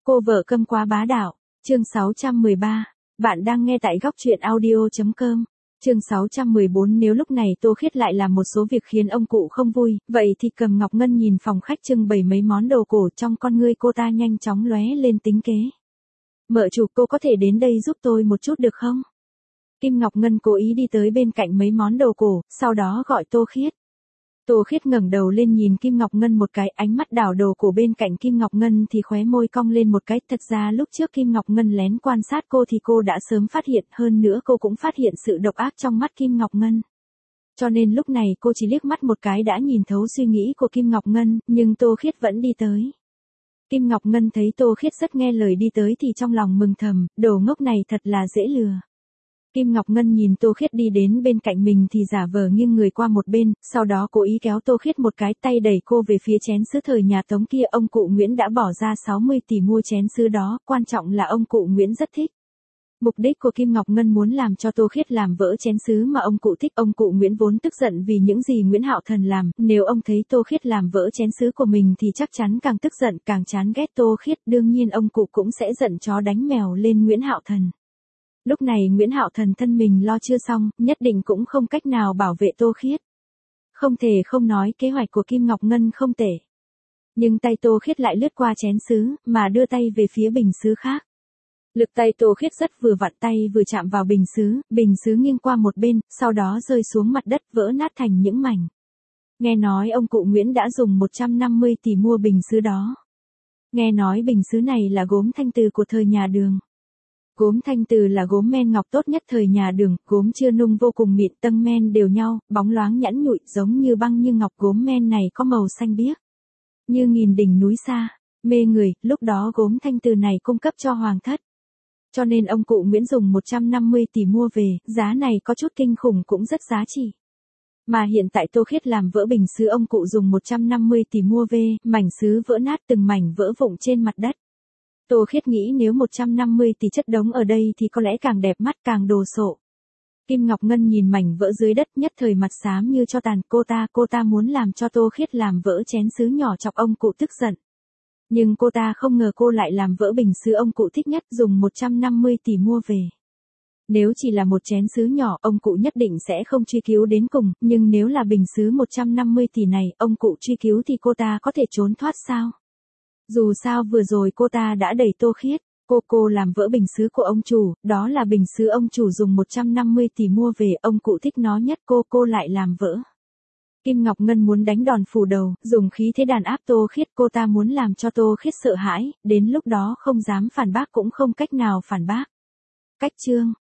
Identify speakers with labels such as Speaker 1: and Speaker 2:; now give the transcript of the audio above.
Speaker 1: Cô vợ câm quá bá đạo, chương 613. Bạn đang nghe tại góc truyện audio.com. Chương 614. Nếu lúc này Tô Khiết lại làm một số việc khiến ông cụ không vui, vậy thì Cầm Ngọc Ngân nhìn phòng khách trưng bày mấy món đồ cổ, trong con ngươi cô ta nhanh chóng lóe lên tính kế. Mợ chủ, cô có thể đến đây giúp tôi một chút được không? Kim Ngọc Ngân cố ý đi tới bên cạnh mấy món đồ cổ, sau đó gọi Tô Khiết. Tô Khiết ngẩng đầu lên nhìn Kim Ngọc Ngân một cái, ánh mắt đảo đồ cổ bên cạnh Kim Ngọc Ngân thì khóe môi cong lên một cái. Thật ra lúc trước Kim Ngọc Ngân lén quan sát cô thì cô đã sớm phát hiện, hơn nữa cô cũng phát hiện sự độc ác trong mắt Kim Ngọc Ngân. Cho nên lúc này cô chỉ liếc mắt một cái đã nhìn thấu suy nghĩ của Kim Ngọc Ngân, nhưng Tô Khiết vẫn đi tới. Kim Ngọc Ngân thấy Tô Khiết rất nghe lời đi tới thì trong lòng mừng thầm, đồ ngốc này thật là dễ lừa. Kim Ngọc Ngân nhìn Tô Khiết đi đến bên cạnh mình thì giả vờ nghiêng người qua một bên, sau đó cố ý kéo Tô Khiết một cái, tay đẩy cô về phía chén sứ thời nhà Tống kia. Ông cụ Nguyễn đã bỏ ra 60 tỷ mua chén sứ đó, quan trọng là ông cụ Nguyễn rất thích. Mục đích của Kim Ngọc Ngân muốn làm cho Tô Khiết làm vỡ chén sứ mà ông cụ thích. Ông cụ Nguyễn vốn tức giận vì những gì Nguyễn Hạo Thần làm, nếu ông thấy Tô Khiết làm vỡ chén sứ của mình thì chắc chắn càng tức giận, càng chán ghét Tô Khiết, đương nhiên ông cụ cũng sẽ giận chó đánh mèo lên Nguyễn Hạo Thần. Lúc này Nguyễn Hạo Thần thân mình lo chưa xong, nhất định cũng không cách nào bảo vệ Tô Khiết. Không thể không nói kế hoạch của Kim Ngọc Ngân không tệ. Nhưng tay Tô Khiết lại lướt qua chén sứ, mà đưa tay về phía bình sứ khác. Lực tay Tô Khiết rất vừa vặn, tay vừa chạm vào bình sứ nghiêng qua một bên, sau đó rơi xuống mặt đất vỡ nát thành những mảnh. Nghe nói ông cụ Nguyễn đã dùng 150 tỷ mua bình sứ đó. Nghe nói bình sứ này là gốm thanh từ của thời nhà Đường. Gốm thanh từ là gốm men ngọc tốt nhất thời nhà Đường, gốm chưa nung vô cùng mịn, tầng men đều nhau, bóng loáng nhẵn nhụi, giống như băng như ngọc. Gốm men này có màu xanh biếc, như nghìn đỉnh núi xa, mê người. Lúc đó gốm thanh từ này cung cấp cho hoàng thất. Cho nên ông cụ Nguyễn dùng 150 tỷ mua về, giá này có chút kinh khủng cũng rất giá trị. Mà hiện tại Tô Khiết làm vỡ bình sứ ông cụ dùng 150 tỷ mua về, mảnh sứ vỡ nát từng mảnh vỡ vụn trên mặt đất. Tô Khiết nghĩ nếu 150 tỷ chất đống ở đây thì có lẽ càng đẹp mắt càng đồ sộ. Kim Ngọc Ngân nhìn mảnh vỡ dưới đất nhất thời mặt xám như cho tàn. Cô ta muốn làm cho Tô Khiết làm vỡ chén sứ nhỏ chọc ông cụ tức giận. Nhưng cô ta không ngờ cô lại làm vỡ bình sứ ông cụ thích nhất, dùng 150 tỷ mua về. Nếu chỉ là một chén sứ nhỏ, ông cụ nhất định sẽ không truy cứu đến cùng, nhưng nếu là bình sứ 150 tỷ này, ông cụ truy cứu thì cô ta có thể trốn thoát sao? Dù sao vừa rồi cô ta đã đẩy Tô Khiết, cô làm vỡ bình sứ của ông chủ, đó là bình sứ ông chủ dùng 150 tỷ mua về, ông cụ thích nó nhất, cô lại làm vỡ. Kim Ngọc Ngân muốn đánh đòn phủ đầu, dùng khí thế đàn áp Tô Khiết, cô ta muốn làm cho Tô Khiết sợ hãi, đến lúc đó không dám phản bác cũng không cách nào phản bác. Cách chương